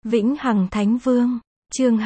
Vĩnh Hằng Thánh Vương, chương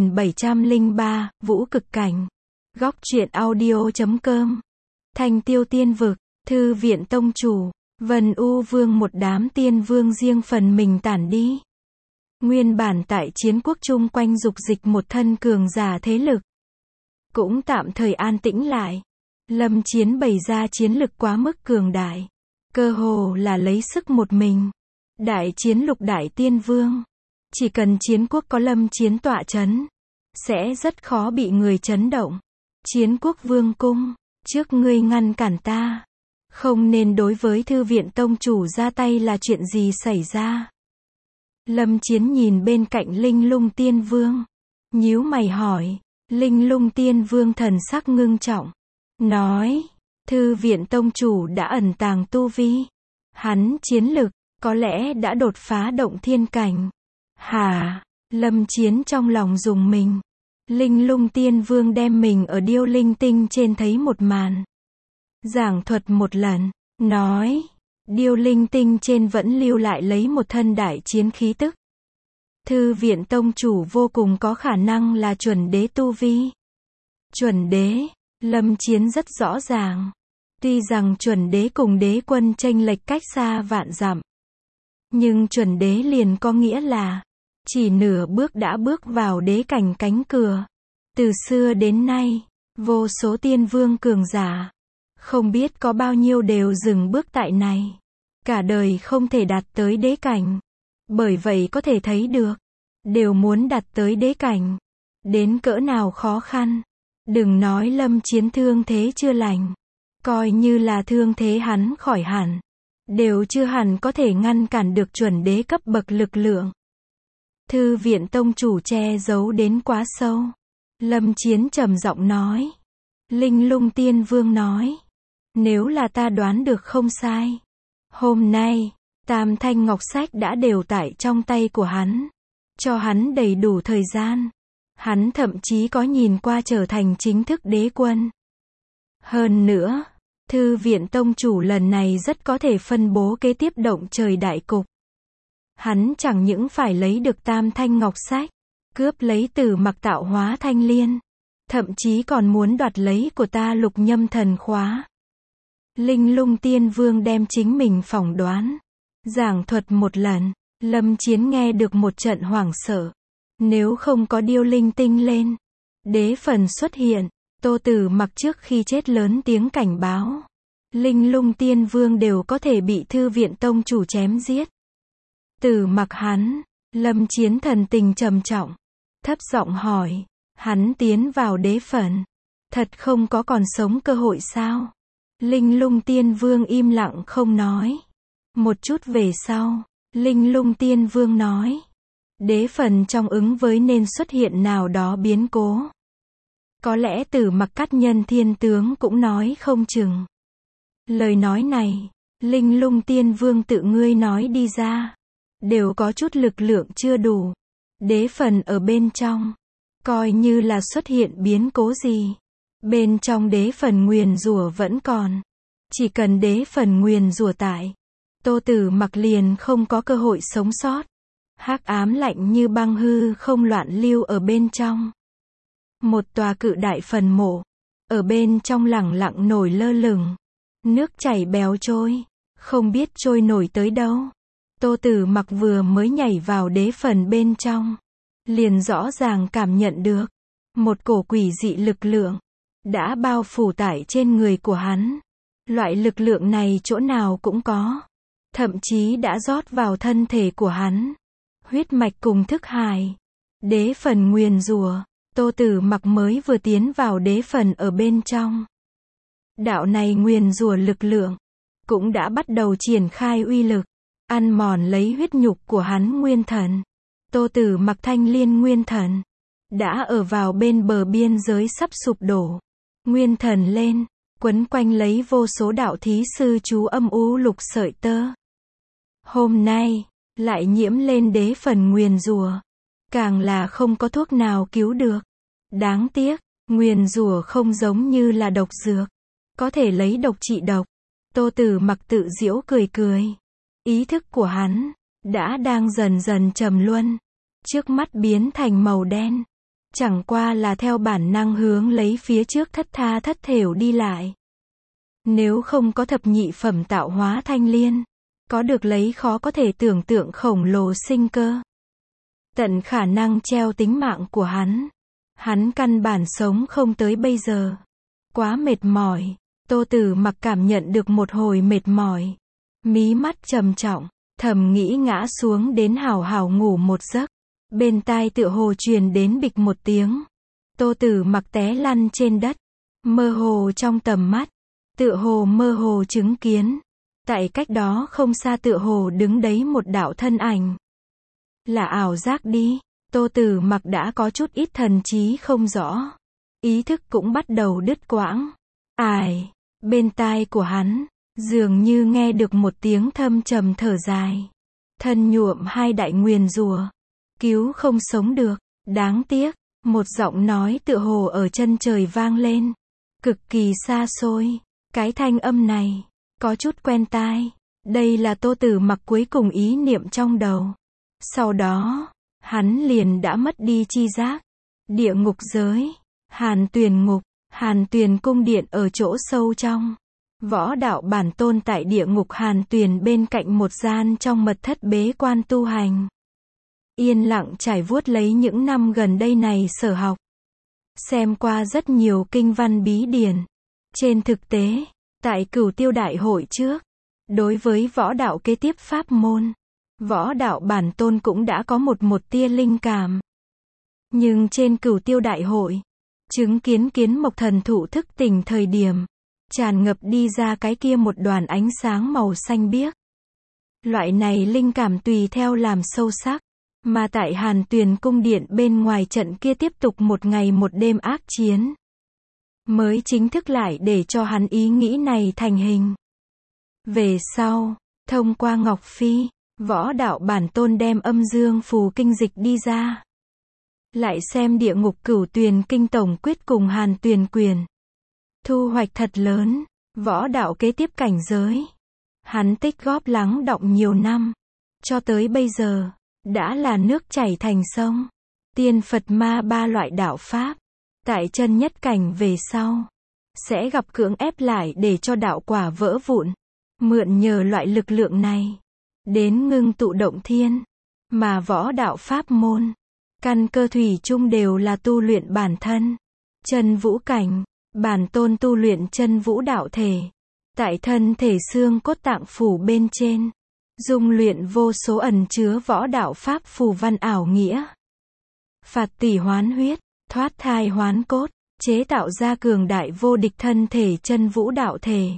2703, Vũ Cực Cảnh. Góc truyện audio.com. Thanh Tiêu Tiên Vực, Thư viện Tông Chủ, Vân U Vương, một đám tiên vương riêng phần mình tản đi. Nguyên bản tại chiến quốc chung quanh dục dịch một thân cường giả thế lực, cũng tạm thời an tĩnh lại. Lâm Chiến bày ra chiến lực quá mức cường đại, cơ hồ là lấy sức một mình đại chiến lục đại tiên vương. Chỉ cần chiến quốc có Lâm Chiến tọa chấn, sẽ rất khó bị người chấn động. Chiến quốc vương cung, trước ngươi ngăn cản ta, không nên đối với Thư viện Tông Chủ ra tay là chuyện gì xảy ra? Lâm Chiến nhìn bên cạnh Linh Lung Tiên Vương, nhíu mày hỏi. Linh Lung Tiên Vương thần sắc ngưng trọng, nói, Thư viện Tông Chủ đã ẩn tàng tu vi. Hắn chiến lực, có lẽ đã đột phá động thiên cảnh. Hả? Lâm Chiến trong lòng rùng mình. Linh Lung Tiên Vương đem mình ở điêu linh tinh trên thấy một màn giảng thuật một lần, nói, điêu linh tinh trên vẫn lưu lại lấy một thân đại chiến khí tức. Thư viện Tông Chủ vô cùng có khả năng là chuẩn đế tu vi. Chuẩn đế, Lâm Chiến rất rõ ràng. Tuy rằng chuẩn đế cùng đế quân chênh lệch cách xa vạn dặm, nhưng chuẩn đế liền có nghĩa là chỉ nửa bước đã bước vào đế cảnh cánh cửa. Từ xưa đến nay, vô số tiên vương cường giả, không biết có bao nhiêu đều dừng bước tại này, cả đời không thể đạt tới đế cảnh. Bởi vậy có thể thấy được, đều muốn đạt tới đế cảnh, đến cỡ nào khó khăn. Đừng nói Lâm Chiến thương thế chưa lành, coi như là thương thế hắn khỏi hẳn, đều chưa hẳn có thể ngăn cản được chuẩn đế cấp bậc lực lượng. Thư viện Tông Chủ che giấu đến quá sâu. Lâm Chiến trầm giọng nói. Linh Lung Tiên Vương nói, nếu là ta đoán được không sai, hôm nay, Tam Thanh Ngọc Sách đã đều tại trong tay của hắn, cho hắn đầy đủ thời gian. Hắn thậm chí có nhìn qua trở thành chính thức đế quân. Hơn nữa, Thư viện Tông Chủ lần này rất có thể phân bố kế tiếp động trời đại cục. Hắn chẳng những phải lấy được Tam Thanh Ngọc Sách, cướp lấy Tử Mặc tạo hóa thanh liên, thậm chí còn muốn đoạt lấy của ta Lục Nhâm thần khóa. Linh Lung Tiên Vương đem chính mình phỏng đoán giảng thuật một lần. Lâm Chiến nghe được một trận hoảng sợ. Nếu không có điêu linh tinh lên, đế phần xuất hiện, Tô Tử Mặc trước khi chết lớn tiếng cảnh báo, Linh Lung Tiên Vương đều có thể bị Thư viện Tông Chủ chém giết. Tử Mặc hắn, Lâm Chiến thần tình trầm trọng, thấp giọng hỏi, hắn tiến vào đế phần, thật không có còn sống cơ hội sao? Linh Lung Tiên Vương im lặng không nói. Một chút về sau, Linh Lung Tiên Vương nói, đế phần trong ứng với nên xuất hiện nào đó biến cố. Có lẽ Tử Mặc cắt nhân thiên tướng cũng nói không chừng. Lời nói này, Linh Lung Tiên Vương tự ngươi nói đi ra, đều có chút lực lượng chưa đủ. Đế phần ở bên trong, coi như là xuất hiện biến cố gì, bên trong đế phần nguyền rủa vẫn còn. Chỉ cần đế phần nguyền rủa tại, Tô Tử Mặc liền không có cơ hội sống sót. Hắc ám lạnh như băng hư không loạn lưu ở bên trong. Một tòa cự đại phần mộ, ở bên trong lẳng lặng nổi lơ lửng. Nước chảy bèo trôi, không biết trôi nổi tới đâu. Tô Tử Mặc vừa mới nhảy vào đế phần bên trong, liền rõ ràng cảm nhận được một cổ quỷ dị lực lượng đã bao phủ tại trên người của hắn. Loại lực lượng này chỗ nào cũng có, thậm chí đã rót vào thân thể của hắn, huyết mạch cùng thức hải. Đế phần nguyền rủa, Tô Tử Mặc mới vừa tiến vào đế phần ở bên trong. Đạo này nguyền rủa lực lượng cũng đã bắt đầu triển khai uy lực, ăn mòn lấy huyết nhục của hắn nguyên thần. Tô Tử Mặc thanh liên nguyên thần đã ở vào bên bờ biên giới sắp sụp đổ. Nguyên thần lên, quấn quanh lấy vô số đạo thí sư chú âm u lục sợi tơ. Hôm nay, lại nhiễm lên đế phần nguyền rủa, càng là không có thuốc nào cứu được. Đáng tiếc, nguyền rủa không giống như là độc dược, có thể lấy độc trị độc. Tô Tử Mặc tự giễu cười cười. Ý thức của hắn đã đang dần dần trầm luân. trước mắt biến thành màu đen. Chẳng qua là theo bản năng hướng lấy phía trước thất tha thất thểu đi lại. Nếu không có thập nhị phẩm tạo hóa thanh liên, có được lấy khó có thể tưởng tượng khổng lồ sinh cơ. Tận khả năng treo tính mạng của hắn. Hắn căn bản sống không tới bây giờ. Quá mệt mỏi. Tô Tử Mặc cảm nhận được một hồi mệt mỏi. Mí mắt trầm trọng, thầm nghĩ ngã xuống đến hào hào ngủ một giấc. Bên tai tựa hồ truyền đến bịch một tiếng. Tô Tử Mặc té lăn trên đất. Mơ hồ trong tầm mắt. Tựa hồ mơ hồ chứng kiến. Tại cách đó không xa tựa hồ đứng đấy một đạo thân ảnh. Là ảo giác đi. Tô Tử Mặc đã có chút ít thần trí không rõ. Ý thức cũng bắt đầu đứt quãng. Ải, bên tai của hắn, dường như nghe được một tiếng thâm trầm thở dài. Thân nhuộm hai đại nguyền rủa. Cứu không sống được, đáng tiếc. Một giọng nói tựa hồ ở chân trời vang lên. Cực kỳ xa xôi. Cái thanh âm này, có chút quen tai. Đây là Tô Tử Mặc cuối cùng ý niệm trong đầu. Sau đó, hắn liền đã mất đi chi giác. Địa ngục giới, Hàn Tuyền ngục, Hàn Tuyền cung điện ở chỗ sâu trong. Võ đạo bản tôn tại địa ngục Hàn Tuyền bên cạnh một gian trong mật thất bế quan tu hành. Yên lặng trải vuốt lấy những năm gần đây này sở học. Xem qua rất nhiều kinh văn bí điển. Trên thực tế, tại Cửu Tiêu Đại hội trước, đối với võ đạo kế tiếp pháp môn, võ đạo bản tôn cũng đã có một tia linh cảm. Nhưng trên Cửu Tiêu Đại hội, chứng kiến Kiến Mộc thần thụ thức tỉnh thời điểm, tràn ngập đi ra cái kia một đoàn ánh sáng màu xanh biếc. Loại này linh cảm tùy theo làm sâu sắc, mà tại Hàn Tuyền cung điện bên ngoài trận kia tiếp tục một ngày một đêm ác chiến, mới chính thức lại để cho hắn ý nghĩ này thành hình. Về sau, thông qua Ngọc Phi, võ đạo bản tôn đem âm dương phù kinh dịch đi ra. Lại xem địa ngục Cửu Tuyền kinh tổng quyết cùng Hàn Tuyền quyền. Thu hoạch thật lớn, võ đạo kế tiếp cảnh giới. Hắn tích góp lắng đọng nhiều năm. Cho tới bây giờ, đã là nước chảy thành sông. Tiên Phật ma ba loại đạo pháp. Tại chân nhất cảnh về sau, sẽ gặp cưỡng ép lại để cho đạo quả vỡ vụn. Mượn nhờ loại lực lượng này, đến ngưng tụ động thiên. Mà võ đạo pháp môn, căn cơ thủy chung đều là tu luyện bản thân. Chân vũ cảnh, bản tôn tu luyện chân vũ đạo thể. Tại thân thể xương cốt tạng phủ bên trên, dung luyện vô số ẩn chứa võ đạo pháp phù văn ảo nghĩa. Phạt tỷ hoán huyết, thoát thai hoán cốt, chế tạo ra cường đại vô địch thân thể chân vũ đạo thể.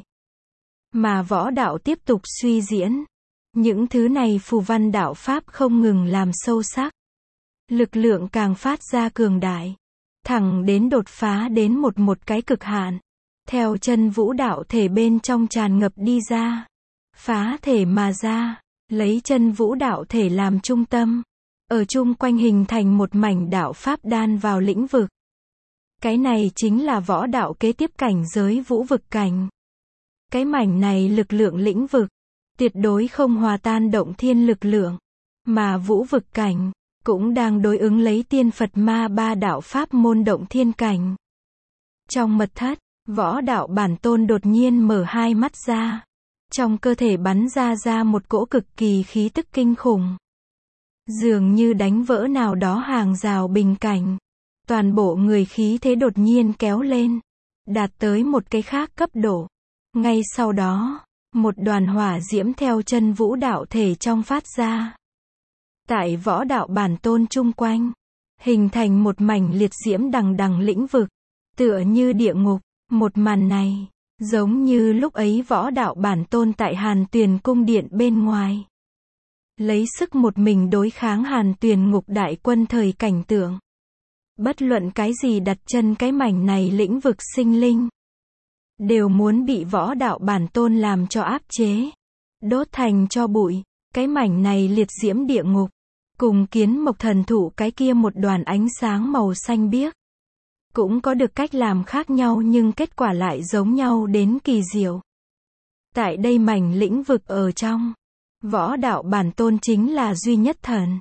Mà võ đạo tiếp tục suy diễn. Những thứ này phù văn đạo pháp không ngừng làm sâu sắc. Lực lượng càng phát ra cường đại. Thẳng đến đột phá đến một cái cực hạn. Theo chân vũ đạo thể bên trong tràn ngập đi ra. Phá thể mà ra. Lấy chân vũ đạo thể làm trung tâm. Ở chung quanh hình thành một mảnh đạo pháp đan vào lĩnh vực. Cái này chính là võ đạo kế tiếp cảnh giới vũ vực cảnh. Cái mảnh này lực lượng lĩnh vực, tuyệt đối không hòa tan động thiên lực lượng. Mà vũ vực cảnh, cũng đang đối ứng lấy tiên Phật ma ba đạo pháp môn động thiên cảnh. Trong mật thất, võ đạo bản tôn đột nhiên mở hai mắt ra. Trong cơ thể bắn ra một cỗ cực kỳ khí tức kinh khủng. Dường như đánh vỡ nào đó hàng rào bình cảnh. Toàn bộ người khí thế đột nhiên kéo lên. Đạt tới một cái khác cấp độ. Ngay sau đó, một đoàn hỏa diễm theo chân vũ đạo thể trong phát ra. Tại võ đạo bản tôn chung quanh, hình thành một mảnh liệt diễm đằng đằng lĩnh vực. Tựa như địa ngục, một màn này, giống như lúc ấy võ đạo bản tôn tại Hàn Tuyền cung điện bên ngoài. Lấy sức một mình đối kháng Hàn Tuyền ngục đại quân thời cảnh tượng. Bất luận cái gì đặt chân cái mảnh này lĩnh vực sinh linh, đều muốn bị võ đạo bản tôn làm cho áp chế. Đốt thành cho bụi. Cái mảnh này liệt diễm địa ngục. Cùng Kiến Mộc thần thụ cái kia một đoàn ánh sáng màu xanh biếc. Cũng có được cách làm khác nhau nhưng kết quả lại giống nhau đến kỳ diệu. Tại đây mảnh lĩnh vực ở trong, võ đạo bản tôn chính là duy nhất thần.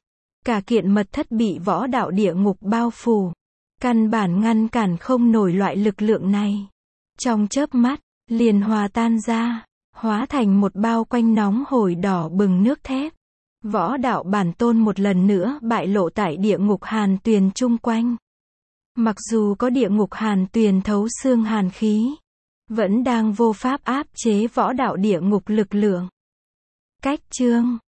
Cả kiện mật thất bị võ đạo địa ngục bao phủ. Căn bản ngăn cản không nổi loại lực lượng này. Trong chớp mắt, liền hòa tan ra, hóa thành một bao quanh nóng hổi đỏ bừng nước thép. Võ đạo bản tôn một lần nữa bại lộ tại địa ngục hàn tuyền chung quanh. Mặc dù có địa ngục hàn tuyền thấu xương hàn khí, vẫn đang vô pháp áp chế võ đạo địa ngục lực lượng. Cách chương